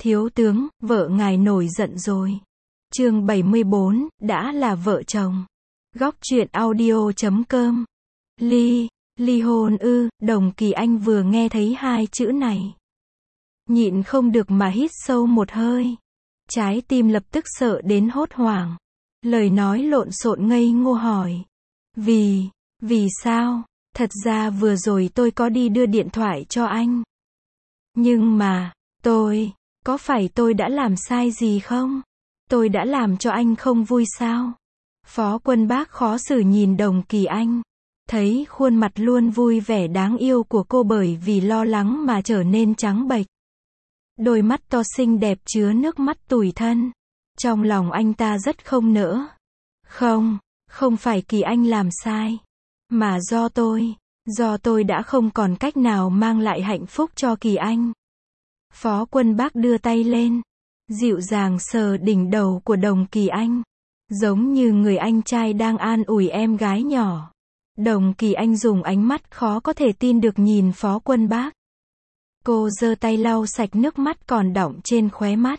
Thiếu tướng, vợ ngài nổi giận rồi. Chương 74, đã là vợ chồng. Góc truyện audio.com. Ly hôn ư? Đồng Kỳ Anh vừa nghe thấy hai chữ này, nhịn không được mà hít sâu một hơi. Trái tim lập tức sợ đến hốt hoảng. Lời nói lộn xộn ngây ngô hỏi. Vì sao? Thật ra vừa rồi tôi có đi đưa điện thoại cho anh. Nhưng mà, có phải tôi đã làm sai gì không? Tôi đã làm cho anh không vui sao? Phó Quân Bác khó xử nhìn Đồng Kỳ Anh. Thấy khuôn mặt luôn vui vẻ đáng yêu của cô bởi vì lo lắng mà trở nên trắng bệch. Đôi mắt to xinh đẹp chứa nước mắt tủi thân. Trong lòng anh ta rất không nỡ. Không phải Kỳ Anh làm sai. Mà do tôi đã không còn cách nào mang lại hạnh phúc cho Kỳ Anh. Phó Quân Bác đưa tay lên, dịu dàng sờ đỉnh đầu của Đồng Kỳ Anh, giống như người anh trai đang an ủi em gái nhỏ. Đồng Kỳ Anh dùng ánh mắt khó có thể tin được nhìn Phó Quân Bác. Cô giơ tay lau sạch nước mắt còn đọng trên khóe mắt.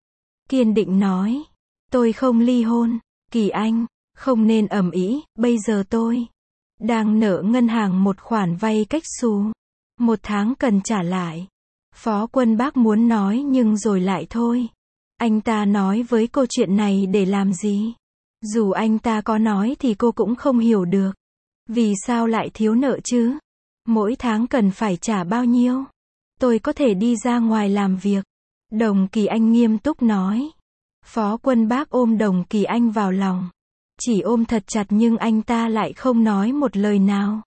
Kiên định nói, tôi không ly hôn, Kỳ Anh, không nên ầm ĩ, bây giờ tôi đang nợ ngân hàng một khoản vay cách xù. 1 tháng cần trả lại. Phó Quân Bác muốn nói nhưng rồi lại thôi. Anh ta nói với cô chuyện này để làm gì? Dù anh ta có nói thì cô cũng không hiểu được. Vì sao lại thiếu nợ chứ? Mỗi tháng cần phải trả bao nhiêu? Tôi có thể đi ra ngoài làm việc. Đồng Kỳ Anh nghiêm túc nói. Phó Quân Bác ôm Đồng Kỳ Anh vào lòng. Chỉ ôm thật chặt nhưng anh ta lại không nói một lời nào.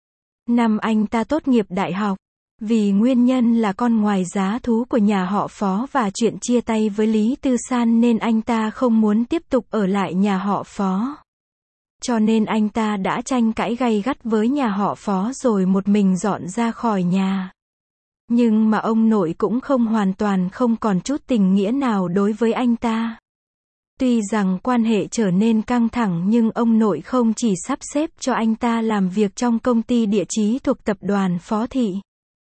Năm anh ta tốt nghiệp đại học, vì nguyên nhân là con ngoài giá thú của nhà họ Phó và chuyện chia tay với Lý Tư San nên anh ta không muốn tiếp tục ở lại nhà họ Phó. Cho nên anh ta đã tranh cãi gay gắt với nhà họ Phó rồi một mình dọn ra khỏi nhà. Nhưng mà ông nội cũng hoàn toàn không còn chút tình nghĩa nào đối với anh ta. Tuy rằng quan hệ trở nên căng thẳng nhưng ông nội không chỉ sắp xếp cho anh ta làm việc trong công ty địa chí thuộc tập đoàn Phó Thị,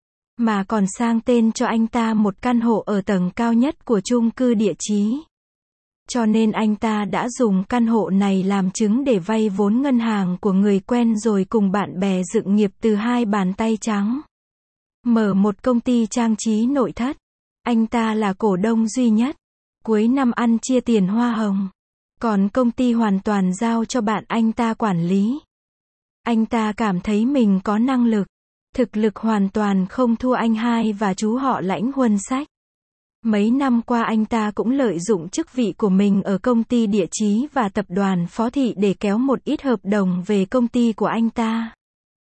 mà còn sang tên cho anh ta một căn hộ ở tầng cao nhất của chung cư địa chí. Cho nên anh ta đã dùng căn hộ này làm chứng để vay vốn ngân hàng của người quen rồi cùng bạn bè dựng nghiệp từ 2 bàn tay trắng. Mở một công ty trang trí nội thất. Anh ta là cổ đông duy nhất. Cuối năm ăn chia tiền hoa hồng. Còn công ty hoàn toàn giao cho bạn anh ta quản lý. Anh ta cảm thấy mình có năng lực, thực lực hoàn toàn không thua anh hai và chú họ Lãnh Huân Sách. Mấy năm qua anh ta cũng lợi dụng chức vị của mình ở công ty địa chí và tập đoàn Phó Thị để kéo một ít hợp đồng về công ty của anh ta.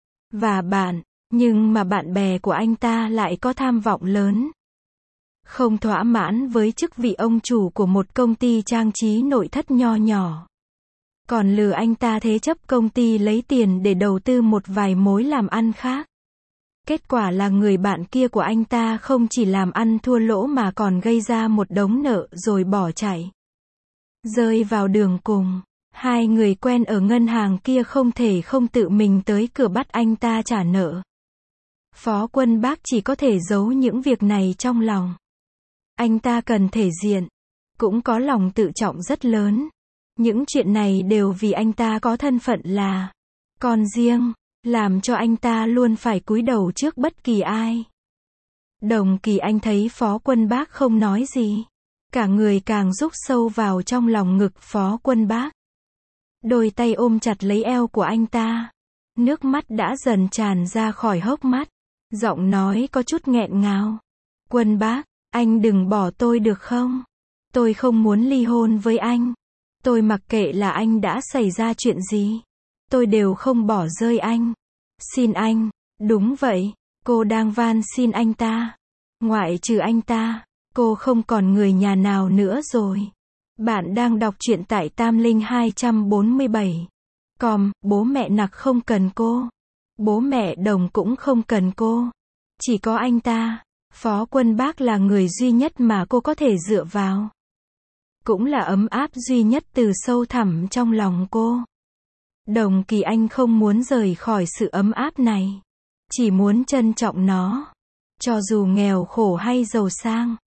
Nhưng mà bạn bè của anh ta lại có tham vọng lớn. Không thỏa mãn với chức vị ông chủ của một công ty trang trí nội thất nho nhỏ. Còn lừa anh ta thế chấp công ty lấy tiền để đầu tư một vài mối làm ăn khác. Kết quả là người bạn kia của anh ta không chỉ làm ăn thua lỗ mà còn gây ra một đống nợ rồi bỏ chạy. Rơi vào đường cùng, hai người quen ở ngân hàng kia không thể không tự mình tới cửa bắt anh ta trả nợ. Phó Quân Bác chỉ có thể giấu những việc này trong lòng. Anh ta cần thể diện, cũng có lòng tự trọng rất lớn. Những chuyện này đều vì anh ta có thân phận là con riêng, làm cho anh ta luôn phải cúi đầu trước bất kỳ ai. Đồng Kỳ Anh thấy Phó Quân Bác không nói gì, cả người càng rúc sâu vào trong lòng ngực Phó Quân Bác. Đôi tay ôm chặt lấy eo của anh ta. Nước mắt đã dần tràn ra khỏi hốc mắt. Giọng nói có chút nghẹn ngào. Quân Bác, anh đừng bỏ tôi được không? Tôi không muốn ly hôn với anh. Tôi mặc kệ là anh đã xảy ra chuyện gì. Tôi đều không bỏ rơi anh. Xin anh. Đúng vậy, cô đang van xin anh ta. Ngoại trừ anh ta, cô không còn người nhà nào nữa rồi. Bạn đang đọc truyện tại Tam Linh 247. Bố mẹ Nặc không cần cô. Bố mẹ Đồng cũng không cần cô. Chỉ có anh ta. Phó Quân Bác là người duy nhất mà cô có thể dựa vào. Cũng là ấm áp duy nhất từ sâu thẳm trong lòng cô. Đồng Kỳ Anh không muốn rời khỏi sự ấm áp này. Chỉ muốn trân trọng nó. Cho dù nghèo khổ hay giàu sang.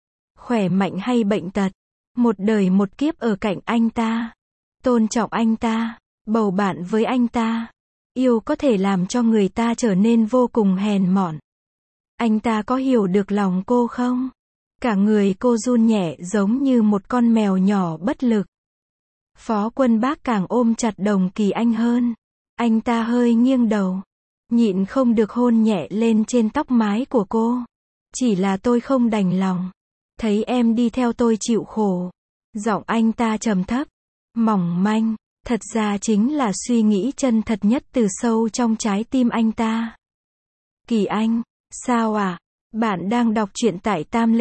khỏe mạnh hay bệnh tật, một đời một kiếp ở cạnh anh ta, tôn trọng anh ta, bầu bạn với anh ta. Yêu có thể làm cho người ta trở nên vô cùng hèn mọn. Anh ta có hiểu được lòng cô không? Cả người cô run nhẹ giống như một con mèo nhỏ bất lực. Phó Quân Bác càng ôm chặt Đồng Kỳ Anh hơn. Anh ta hơi nghiêng đầu, nhịn không được hôn nhẹ lên trên tóc mái của cô. Chỉ là tôi không đành lòng. Thấy em đi theo tôi chịu khổ. Giọng anh ta trầm thấp, mỏng manh. Thật ra chính là suy nghĩ chân thật nhất từ sâu trong trái tim anh ta. Kỳ Anh, sao ạ? Bạn đang đọc truyện tại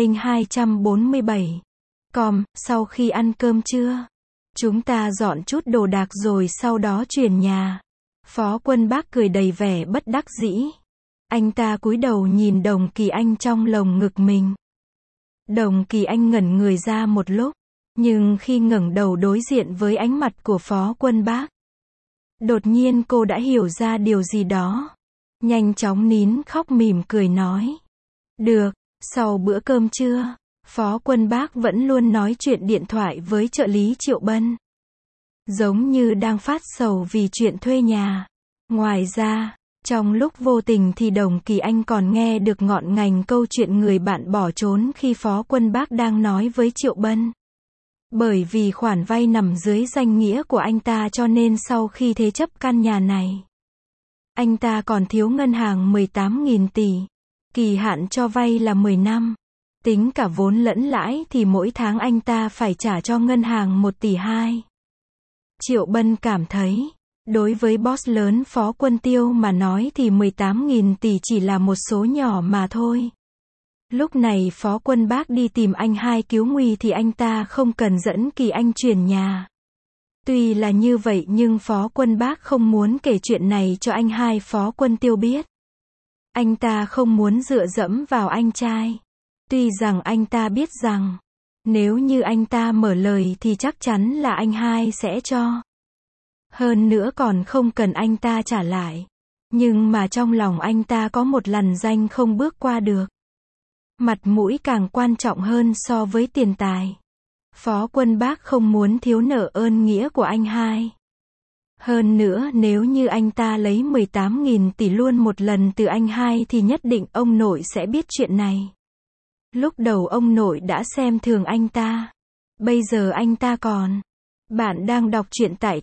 Tamlinh247.com, sau khi ăn cơm chưa? Chúng ta dọn chút đồ đạc rồi sau đó chuyển nhà. Phó Quân Bác cười đầy vẻ bất đắc dĩ. Anh ta cúi đầu nhìn Đồng Kỳ Anh trong lồng ngực mình. Đồng Kỳ Anh ngẩn người ra một lúc, nhưng khi ngẩng đầu đối diện với ánh mặt của Phó Quân Bác, đột nhiên cô đã hiểu ra điều gì đó. Nhanh chóng nín khóc mỉm cười nói. Được, sau bữa cơm trưa, Phó Quân Bác vẫn luôn nói chuyện điện thoại với trợ lý Triệu Bân. Giống như đang phát sầu vì chuyện thuê nhà. Ngoài ra, trong lúc vô tình thì Đồng Kỳ Anh còn nghe được ngọn ngành câu chuyện người bạn bỏ trốn khi Phó Quân Bác đang nói với Triệu Bân. Bởi vì khoản vay nằm dưới danh nghĩa của anh ta cho nên sau khi thế chấp căn nhà này, anh ta còn thiếu ngân hàng 18.000 tỷ. Kỳ hạn cho vay là 10 năm. Tính cả vốn lẫn lãi thì mỗi tháng anh ta phải trả cho ngân hàng 1 tỷ 2. Triệu Bân cảm thấy, đối với boss lớn Phó Quân Tiêu mà nói thì 18.000 tỷ chỉ là một số nhỏ mà thôi. Lúc này Phó Quân Bác đi tìm anh hai cứu nguy thì anh ta không cần dẫn Kỳ Anh chuyển nhà. Tuy là như vậy nhưng Phó Quân Bác không muốn kể chuyện này cho anh hai Phó Quân Tiêu biết. Anh ta không muốn dựa dẫm vào anh trai. Tuy rằng anh ta biết rằng, nếu như anh ta mở lời thì chắc chắn là anh hai sẽ cho. Hơn nữa còn không cần anh ta trả lại. Nhưng mà trong lòng anh ta có một lằn ranh không bước qua được. Mặt mũi càng quan trọng hơn so với tiền tài. Phó Quân Bác không muốn thiếu nợ ơn nghĩa của anh hai. Hơn nữa nếu như anh ta lấy 18.000 tỷ luôn một lần từ anh hai thì nhất định ông nội sẽ biết chuyện này. Lúc đầu ông nội đã xem thường anh ta. Bây giờ anh ta còn. Bạn đang đọc truyện tại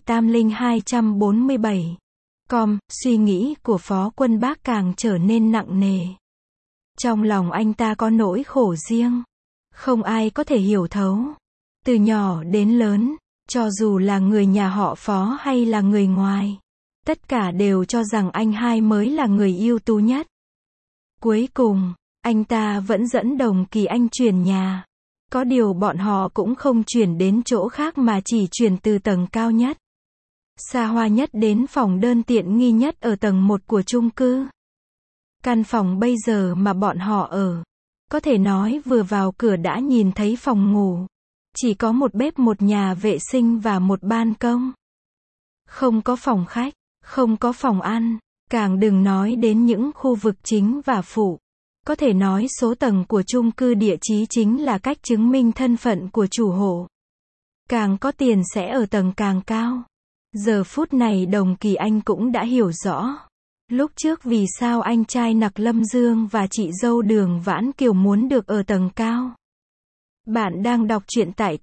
Tamlinh247.com, suy nghĩ của Phó Quân Bác càng trở nên nặng nề. Trong lòng anh ta có nỗi khổ riêng. Không ai có thể hiểu thấu. Từ nhỏ đến lớn, cho dù là người nhà họ Phó hay là người ngoài, tất cả đều cho rằng anh hai mới là người ưu tú nhất. Cuối cùng, anh ta vẫn dẫn Đồng Kỳ Anh chuyển nhà. Có điều bọn họ cũng không chuyển đến chỗ khác mà chỉ chuyển từ tầng cao nhất, xa hoa nhất đến phòng đơn tiện nghi nhất ở tầng 1 của chung cư. Căn phòng bây giờ mà bọn họ ở, có thể nói vừa vào cửa đã nhìn thấy phòng ngủ. Chỉ có một bếp, một nhà vệ sinh và một ban công. Không có phòng khách, không có phòng ăn, càng đừng nói đến những khu vực chính và phụ. Có thể nói số tầng của chung cư địa chí chính là cách chứng minh thân phận của chủ hộ. Càng có tiền sẽ ở tầng càng cao. Giờ phút này Đồng Kỳ Anh cũng đã hiểu rõ. Lúc trước vì sao anh trai Nặc Lâm Dương và chị dâu Đường Vãn Kiều muốn được ở tầng cao. Bạn đang đọc truyện tại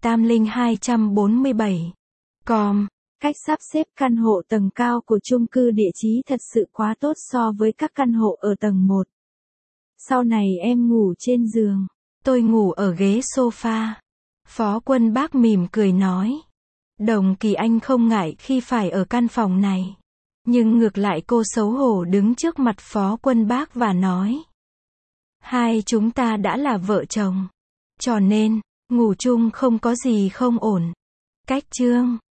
Tamlinh247.com. Cách sắp xếp căn hộ tầng cao của chung cư địa chí thật sự quá tốt so với các căn hộ ở tầng 1. Sau này em ngủ trên giường, tôi ngủ ở ghế sofa. Phó Quân Bác mỉm cười nói. Đồng Kỳ Anh không ngại khi phải ở căn phòng này. Nhưng ngược lại cô xấu hổ đứng trước mặt Phó Quân Bác và nói. Hai chúng ta đã là vợ chồng. Cho nên, ngủ chung không có gì không ổn. Cách chương